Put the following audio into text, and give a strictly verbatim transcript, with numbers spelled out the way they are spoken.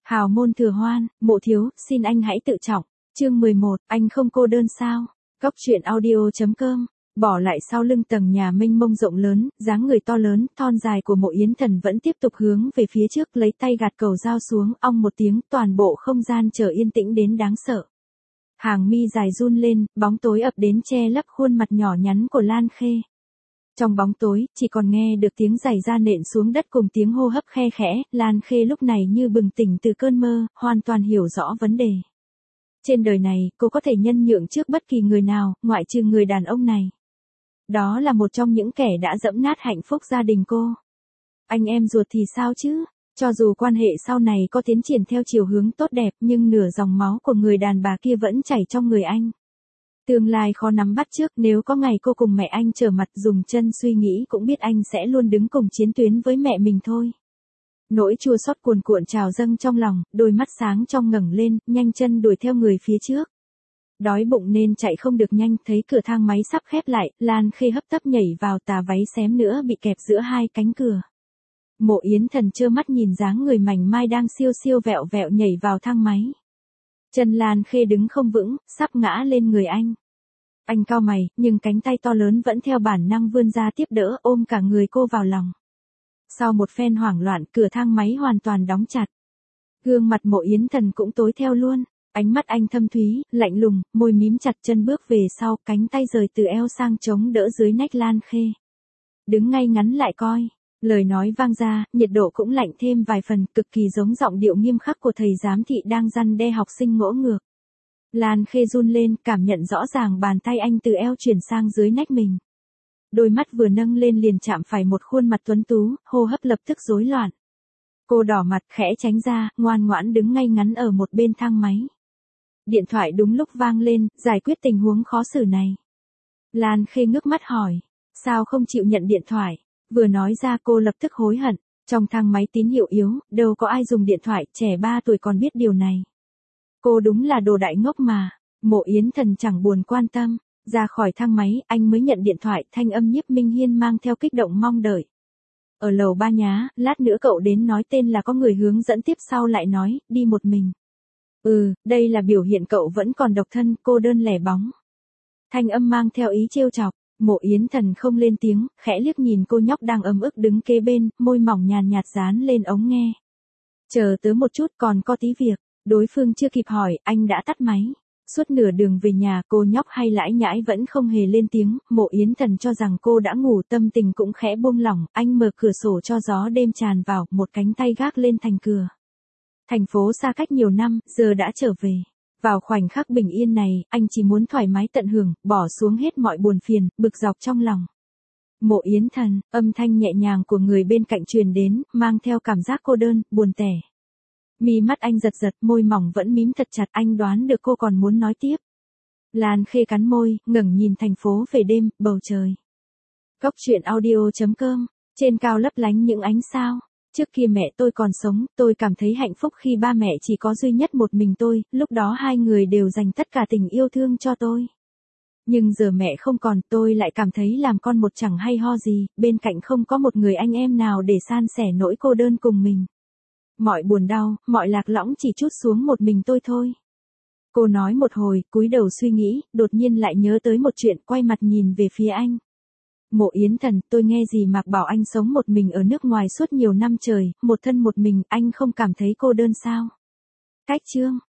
Hào môn thừa hoan, mộ thiếu, xin anh hãy tự trọng. Chương mười một, anh không cô đơn sao? Góc truyện audio.com. Bỏ lại sau lưng tầng nhà mênh mông rộng lớn, dáng người to lớn, thon dài của Mộ Yến Thần vẫn tiếp tục hướng về phía trước, lấy tay gạt cầu dao xuống, ong một tiếng, toàn bộ không gian trở yên tĩnh đến đáng sợ. Hàng mi dài run lên, bóng tối ập đến che lấp khuôn mặt nhỏ nhắn của Lan Khê. Trong bóng tối, chỉ còn nghe được tiếng giày da nện xuống đất cùng tiếng hô hấp khe khẽ, Lan Khê lúc này như bừng tỉnh từ cơn mơ, hoàn toàn hiểu rõ vấn đề. Trên đời này, cô có thể nhân nhượng trước bất kỳ người nào, ngoại trừ người đàn ông này. Đó là một trong những kẻ đã dẫm nát hạnh phúc gia đình cô. Anh em ruột thì sao chứ? Cho dù quan hệ sau này có tiến triển theo chiều hướng tốt đẹp, nhưng nửa dòng máu của người đàn bà kia vẫn chảy trong người anh. Tương lai khó nắm bắt trước, nếu có ngày cô cùng mẹ anh trở mặt dùng chân suy nghĩ cũng biết anh sẽ luôn đứng cùng chiến tuyến với mẹ mình thôi. Nỗi chua xót cuồn cuộn trào dâng trong lòng, đôi mắt sáng trong ngẩng lên, nhanh chân đuổi theo người phía trước. Đói bụng nên chạy không được nhanh, thấy cửa thang máy sắp khép lại, Lan Khê hấp tấp nhảy vào, tà váy xém nữa bị kẹp giữa hai cánh cửa. Mộ Yến Thần trơ mắt nhìn dáng người mảnh mai đang siêu siêu vẹo vẹo nhảy vào thang máy. Chân Lan Khê đứng không vững, sắp ngã lên người anh. Anh cau mày, nhưng cánh tay to lớn vẫn theo bản năng vươn ra tiếp đỡ, ôm cả người cô vào lòng. Sau một phen hoảng loạn, cửa thang máy hoàn toàn đóng chặt. Gương mặt Mộ Yến Thần cũng tối theo luôn. Ánh mắt anh thâm thúy, lạnh lùng, môi mím chặt, chân bước về sau, cánh tay rời từ eo sang chống đỡ dưới nách Lan Khê. Đứng ngay ngắn lại coi. Lời nói vang ra, nhiệt độ cũng lạnh thêm vài phần, cực kỳ giống giọng điệu nghiêm khắc của thầy giám thị đang răn đe học sinh ngỗ ngược. Lan Khê run lên, cảm nhận rõ ràng bàn tay anh từ eo chuyển sang dưới nách mình. Đôi mắt vừa nâng lên liền chạm phải một khuôn mặt tuấn tú, hô hấp lập tức rối loạn. Cô đỏ mặt, khẽ tránh ra, ngoan ngoãn đứng ngay ngắn ở một bên thang máy. Điện thoại đúng lúc vang lên, giải quyết tình huống khó xử này. Lan Khê ngước mắt hỏi, sao không chịu nhận điện thoại? Vừa nói ra cô lập tức hối hận, trong thang máy tín hiệu yếu, đâu có ai dùng điện thoại, trẻ ba tuổi còn biết điều này. Cô đúng là đồ đại ngốc mà. Mộ Yến Thần chẳng buồn quan tâm, ra khỏi thang máy, anh mới nhận điện thoại, thanh âm Nhiếp Minh Hiên mang theo kích động mong đợi. Ở lầu ba nhá, lát nữa cậu đến nói tên là có người hướng dẫn tiếp, sau lại nói, đi một mình. Ừ, đây là biểu hiện cậu vẫn còn độc thân, cô đơn lẻ bóng. Thanh âm mang theo ý trêu chọc. Mộ Yến Thần không lên tiếng, khẽ liếc nhìn cô nhóc đang ấm ức đứng kế bên, môi mỏng nhàn nhạt dán lên ống nghe. Chờ tớ một chút, còn có tí việc. Đối phương chưa kịp hỏi, anh đã tắt máy. Suốt nửa đường về nhà, cô nhóc hay lãi nhãi vẫn không hề lên tiếng. Mộ Yến Thần cho rằng cô đã ngủ, tâm tình cũng khẽ buông lỏng. Anh mở cửa sổ cho gió đêm tràn vào, một cánh tay gác lên thành cửa. Thành phố xa cách nhiều năm, giờ đã trở về. Vào khoảnh khắc bình yên này, anh chỉ muốn thoải mái tận hưởng, bỏ xuống hết mọi buồn phiền, bực dọc trong lòng. Mộ Yến Thần, âm thanh nhẹ nhàng của người bên cạnh truyền đến, mang theo cảm giác cô đơn, buồn tẻ. Mi mắt anh giật giật, môi mỏng vẫn mím thật chặt, anh đoán được cô còn muốn nói tiếp. Lan Khê cắn môi, ngẩng nhìn thành phố về đêm, bầu trời. Góc truyện audio.com, trên cao lấp lánh những ánh sao. Trước kia mẹ tôi còn sống, tôi cảm thấy hạnh phúc khi ba mẹ chỉ có duy nhất một mình tôi, lúc đó hai người đều dành tất cả tình yêu thương cho tôi. Nhưng giờ mẹ không còn, tôi lại cảm thấy làm con một chẳng hay ho gì, bên cạnh không có một người anh em nào để san sẻ nỗi cô đơn cùng mình. Mọi buồn đau, mọi lạc lõng chỉ trút xuống một mình tôi thôi. Cô nói một hồi, cúi đầu suy nghĩ, đột nhiên lại nhớ tới một chuyện, quay mặt nhìn về phía anh. Mộ Yến Thần, tôi nghe dì Mạc bảo anh sống một mình ở nước ngoài suốt nhiều năm trời, một thân một mình, anh không cảm thấy cô đơn sao? Cách chương